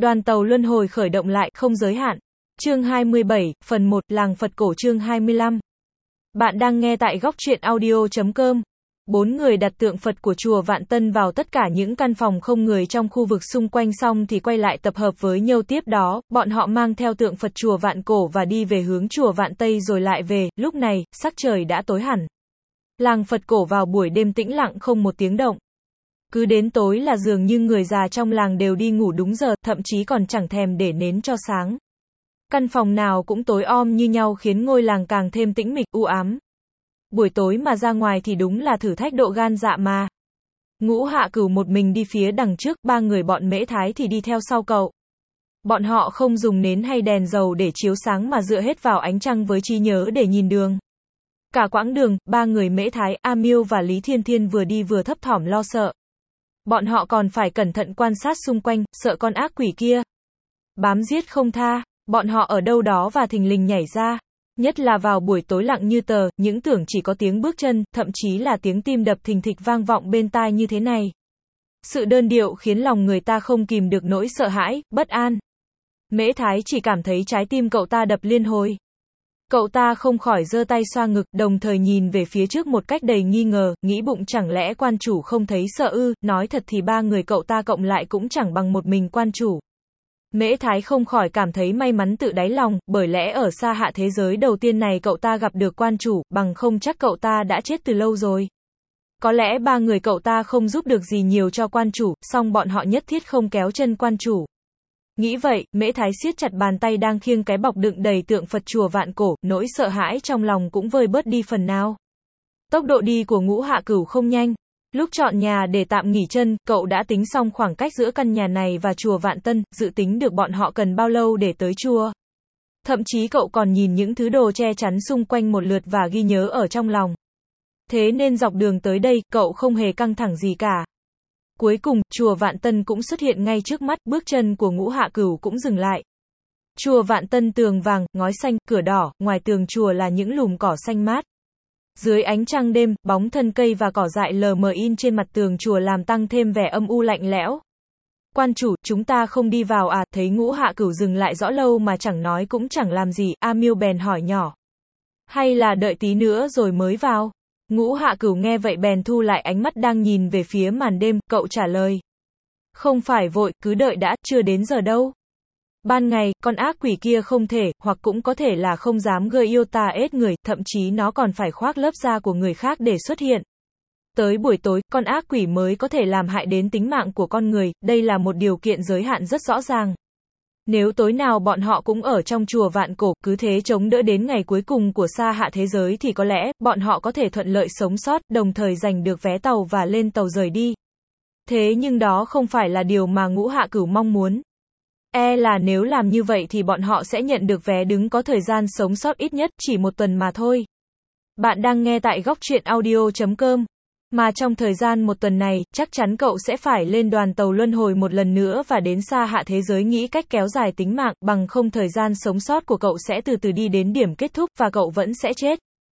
Đoàn tàu luân hồi khởi động lại, không giới hạn. Chương 27, phần 1, Làng Phật cổ chương 25. Bạn đang nghe tại góc truyện audio.com. 4 người đặt tượng Phật của chùa Vạn Tân vào tất cả những căn phòng không người trong khu vực xung quanh xong thì quay lại tập hợp với nhau tiếp đó, bọn họ mang theo tượng Phật chùa Vạn Cổ và đi về hướng chùa Vạn Tây rồi lại về, lúc này, sắc trời đã tối hẳn. Làng Phật cổ vào buổi đêm tĩnh lặng không một tiếng động. Cứ đến tối là dường như người già trong làng đều đi ngủ đúng giờ, thậm chí còn chẳng thèm để nến cho sáng. Căn phòng nào cũng tối om như nhau khiến ngôi làng càng thêm tĩnh mịch, u ám. Buổi tối mà ra ngoài thì đúng là thử thách độ gan dạ mà. Ngũ Hạ Cửu một mình đi phía đằng trước, 3 người bọn Mễ Thái thì đi theo sau cậu. Bọn họ không dùng nến hay đèn dầu để chiếu sáng mà dựa hết vào ánh trăng với trí nhớ để nhìn đường. Cả quãng đường, 3 người Mễ Thái, A Miêu và Lý Thiên Thiên vừa đi vừa thấp thỏm lo sợ. Bọn họ còn phải cẩn thận quan sát xung quanh, sợ con ác quỷ kia bám giết không tha. Bọn họ ở đâu đó và thình lình nhảy ra. Nhất là vào buổi tối lặng như tờ, những tưởng chỉ có tiếng bước chân, thậm chí là tiếng tim đập thình thịch vang vọng bên tai như thế này. Sự đơn điệu khiến lòng người ta không kìm được nỗi sợ hãi, bất an. Mễ Thái chỉ cảm thấy trái tim cậu ta đập liên hồi. Cậu ta không khỏi giơ tay xoa ngực, đồng thời nhìn về phía trước một cách đầy nghi ngờ, nghĩ bụng chẳng lẽ quan chủ không thấy sợ ư, nói thật thì 3 người cậu ta cộng lại cũng chẳng bằng một mình quan chủ. Mễ Thái không khỏi cảm thấy may mắn tự đáy lòng, bởi lẽ ở xa hạ thế giới đầu tiên này cậu ta gặp được quan chủ, bằng không chắc cậu ta đã chết từ lâu rồi. Có lẽ 3 người cậu ta không giúp được gì nhiều cho quan chủ, song bọn họ nhất thiết không kéo chân quan chủ. Nghĩ vậy, Mễ Thái siết chặt bàn tay đang khiêng cái bọc đựng đầy tượng Phật chùa Vạn Cổ, nỗi sợ hãi trong lòng cũng vơi bớt đi phần nào. Tốc độ đi của Ngũ Hạ Cửu không nhanh. Lúc chọn nhà để tạm nghỉ chân, cậu đã tính xong khoảng cách giữa căn nhà này và chùa Vạn Tân, dự tính được bọn họ cần bao lâu để tới chùa. Thậm chí cậu còn nhìn những thứ đồ che chắn xung quanh một lượt và ghi nhớ ở trong lòng. Thế nên dọc đường tới đây, cậu không hề căng thẳng gì cả. Cuối cùng, chùa Vạn Tân cũng xuất hiện ngay trước mắt, bước chân của Ngũ Hạ Cửu cũng dừng lại. Chùa Vạn Tân tường vàng, ngói xanh, cửa đỏ, ngoài tường chùa là những lùm cỏ xanh mát. Dưới ánh trăng đêm, bóng thân cây và cỏ dại lờ mờ in trên mặt tường chùa làm tăng thêm vẻ âm u lạnh lẽo. Quan chủ, chúng ta không đi vào à? Thấy Ngũ Hạ Cửu dừng lại rõ lâu mà chẳng nói cũng chẳng làm gì, A Miêu bèn hỏi nhỏ. Hay là đợi tí nữa rồi mới vào? Ngũ Hạ Cửu nghe vậy bèn thu lại ánh mắt đang nhìn về phía màn đêm, cậu trả lời. Không phải vội, cứ đợi đã, chưa đến giờ đâu. Ban ngày, con ác quỷ kia không thể, hoặc cũng có thể là không dám gây yêu ta ết người, thậm chí nó còn phải khoác lớp da của người khác để xuất hiện. Tới buổi tối, con ác quỷ mới có thể làm hại đến tính mạng của con người, đây là một điều kiện giới hạn rất rõ ràng. Nếu tối nào bọn họ cũng ở trong chùa Vạn Cổ, cứ thế chống đỡ đến ngày cuối cùng của xa hạ thế giới thì có lẽ, bọn họ có thể thuận lợi sống sót, đồng thời giành được vé tàu và lên tàu rời đi. Thế nhưng đó không phải là điều mà Ngũ Hạ Cửu mong muốn. E là nếu làm như vậy thì bọn họ sẽ nhận được vé đứng có thời gian sống sót ít nhất chỉ 1 tuần mà thôi. Bạn đang nghe tại góc truyện audio.com. Mà trong thời gian 1 tuần này, chắc chắn cậu sẽ phải lên đoàn tàu luân hồi một lần nữa và đến xa hạ thế giới nghĩ cách kéo dài tính mạng, bằng không thời gian sống sót của cậu sẽ từ từ đi đến điểm kết thúc và cậu vẫn sẽ chết.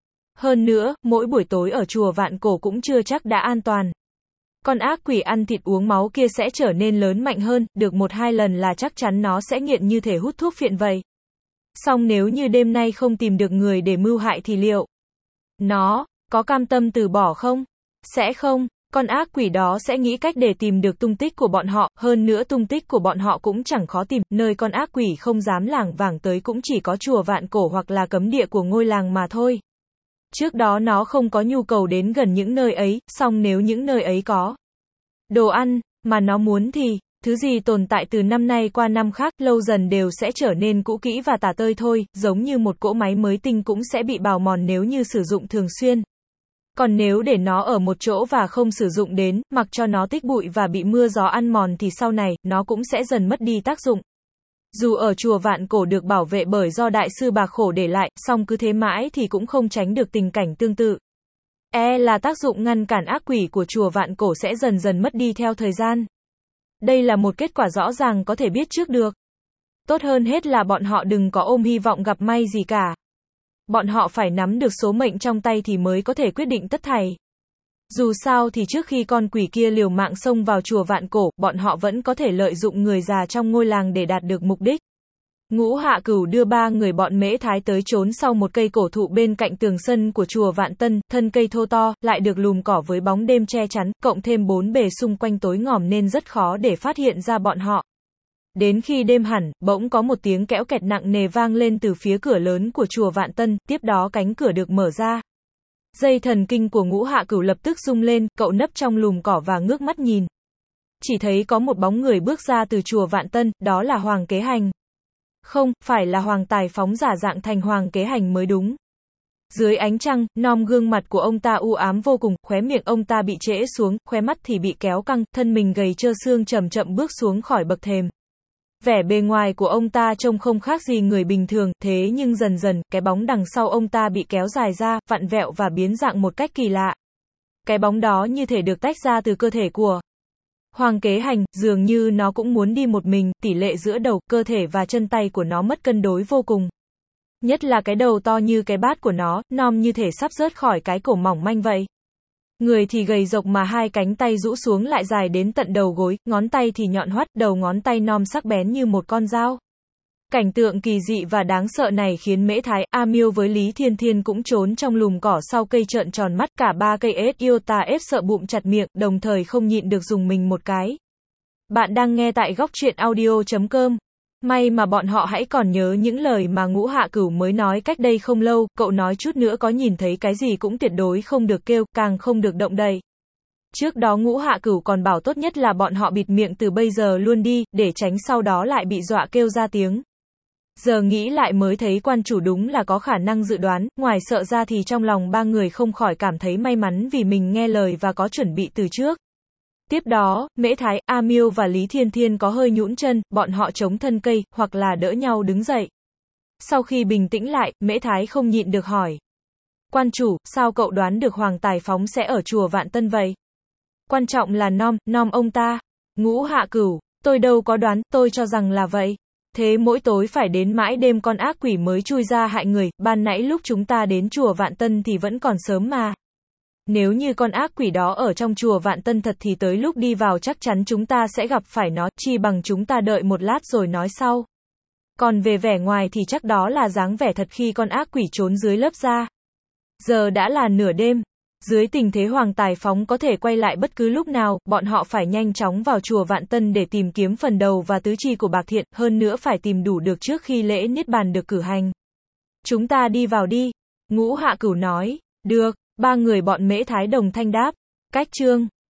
Hơn nữa, mỗi buổi tối ở chùa Vạn Cổ cũng chưa chắc đã an toàn. Con ác quỷ ăn thịt uống máu kia sẽ trở nên lớn mạnh hơn, được 1-2 lần là chắc chắn nó sẽ nghiện như thể hút thuốc phiện vậy. Song nếu như đêm nay không tìm được người để mưu hại thì liệu nó có cam tâm từ bỏ không? Sẽ không, con ác quỷ đó sẽ nghĩ cách để tìm được tung tích của bọn họ, hơn nữa tung tích của bọn họ cũng chẳng khó tìm, nơi con ác quỷ không dám lảng vảng tới cũng chỉ có chùa Vạn Cổ hoặc là cấm địa của ngôi làng mà thôi. Trước đó nó không có nhu cầu đến gần những nơi ấy, song nếu những nơi ấy có đồ ăn mà nó muốn thì, thứ gì tồn tại từ năm nay qua năm khác, lâu dần đều sẽ trở nên cũ kỹ và tả tơi thôi, giống như một cỗ máy mới tinh cũng sẽ bị bào mòn nếu như sử dụng thường xuyên. Còn nếu để nó ở một chỗ và không sử dụng đến, mặc cho nó tích bụi và bị mưa gió ăn mòn thì sau này, nó cũng sẽ dần mất đi tác dụng. Dù ở chùa Vạn Cổ được bảo vệ bởi do Đại sư Bạc Khổ để lại, song cứ thế mãi thì cũng không tránh được tình cảnh tương tự. E là tác dụng ngăn cản ác quỷ của chùa Vạn Cổ sẽ dần dần mất đi theo thời gian. Đây là một kết quả rõ ràng có thể biết trước được. Tốt hơn hết là bọn họ đừng có ôm hy vọng gặp may gì cả. Bọn họ phải nắm được số mệnh trong tay thì mới có thể quyết định tất thảy. Dù sao thì trước khi con quỷ kia liều mạng xông vào chùa Vạn Cổ, bọn họ vẫn có thể lợi dụng người già trong ngôi làng để đạt được mục đích. Ngũ Hạ Cửu đưa 3 người bọn Mễ Thái tới trốn sau một cây cổ thụ bên cạnh tường sân của chùa Vạn Tân, thân cây thô to, lại được lùm cỏ với bóng đêm che chắn, cộng thêm 4 bề xung quanh tối ngòm nên rất khó để phát hiện ra bọn họ. Đến khi đêm hẳn, bỗng có một tiếng kẽo kẹt nặng nề vang lên từ phía cửa lớn của chùa Vạn Tân, tiếp đó cánh cửa được mở ra. Dây thần kinh của Ngũ Hạ Cửu lập tức rung lên, cậu nấp trong lùm cỏ và ngước mắt nhìn. Chỉ thấy có một bóng người bước ra từ chùa Vạn Tân, đó là Hoàng Kế Hành. Không, phải là Hoàng Tài Phóng giả dạng thành Hoàng Kế Hành mới đúng. Dưới ánh trăng, gương mặt của ông ta u ám vô cùng, khóe miệng ông ta bị trễ xuống, khóe mắt thì bị kéo căng, thân mình gầy trơ xương chậm chậm bước xuống khỏi bậc thềm. Vẻ bề ngoài của ông ta trông không khác gì người bình thường, thế nhưng dần dần, cái bóng đằng sau ông ta bị kéo dài ra, vặn vẹo và biến dạng một cách kỳ lạ. Cái bóng đó như thể được tách ra từ cơ thể của Hoàng Kế Hành, dường như nó cũng muốn đi một mình, tỷ lệ giữa đầu, cơ thể và chân tay của nó mất cân đối vô cùng. Nhất là cái đầu to như cái bát của nó, nom như thể sắp rớt khỏi cái cổ mỏng manh vậy. Người thì gầy rộc mà hai cánh tay rũ xuống lại dài đến tận đầu gối, ngón tay thì nhọn hoắt, đầu ngón tay nom sắc bén như một con dao. Cảnh tượng kỳ dị và đáng sợ này khiến Mễ Thái, A Miêu với Lý Thiên Thiên cũng trốn trong lùm cỏ sau cây trợn tròn mắt, cả ba cây ếch Iota ép sợ bụng chặt miệng, đồng thời không nhịn được dùng mình một cái. Bạn đang nghe tại góc truyện audio.com. May mà bọn họ hãy còn nhớ những lời mà Ngũ Hạ Cửu mới nói cách đây không lâu, cậu nói chút nữa có nhìn thấy cái gì cũng tuyệt đối không được kêu, càng không được động đậy. Trước đó Ngũ Hạ Cửu còn bảo tốt nhất là bọn họ bịt miệng từ bây giờ luôn đi, để tránh sau đó lại bị dọa kêu ra tiếng. Giờ nghĩ lại mới thấy quan chủ đúng là có khả năng dự đoán, ngoài sợ ra thì trong lòng ba người không khỏi cảm thấy may mắn vì mình nghe lời và có chuẩn bị từ trước. Tiếp đó, Mễ Thái, A Miêu và Lý Thiên Thiên có hơi nhũn chân, bọn họ chống thân cây, hoặc là đỡ nhau đứng dậy. Sau khi bình tĩnh lại, Mễ Thái không nhịn được hỏi. Quan chủ, sao cậu đoán được Hoàng Tài Phóng sẽ ở chùa Vạn Tân vậy? Quan trọng là nom ông ta. Ngũ Hạ Cửu, tôi đâu có đoán, tôi cho rằng là vậy. Thế mỗi tối phải đến mãi đêm con ác quỷ mới chui ra hại người, ban nãy lúc chúng ta đến chùa Vạn Tân thì vẫn còn sớm mà. Nếu như con ác quỷ đó ở trong chùa Vạn Tân thật thì tới lúc đi vào chắc chắn chúng ta sẽ gặp phải nó, chi bằng chúng ta đợi một lát rồi nói sau. Còn về vẻ ngoài thì chắc đó là dáng vẻ thật khi con ác quỷ trốn dưới lớp da. Giờ đã là nửa đêm. Dưới tình thế Hoàng Tài Phóng có thể quay lại bất cứ lúc nào, bọn họ phải nhanh chóng vào chùa Vạn Tân để tìm kiếm phần đầu và tứ chi của Bạc Thiện, hơn nữa phải tìm đủ được trước khi lễ Niết Bàn được cử hành. Chúng ta đi vào đi. Ngũ Hạ Cửu nói. Được. Ba người bọn Mễ Thái đồng thanh đáp. Cách chương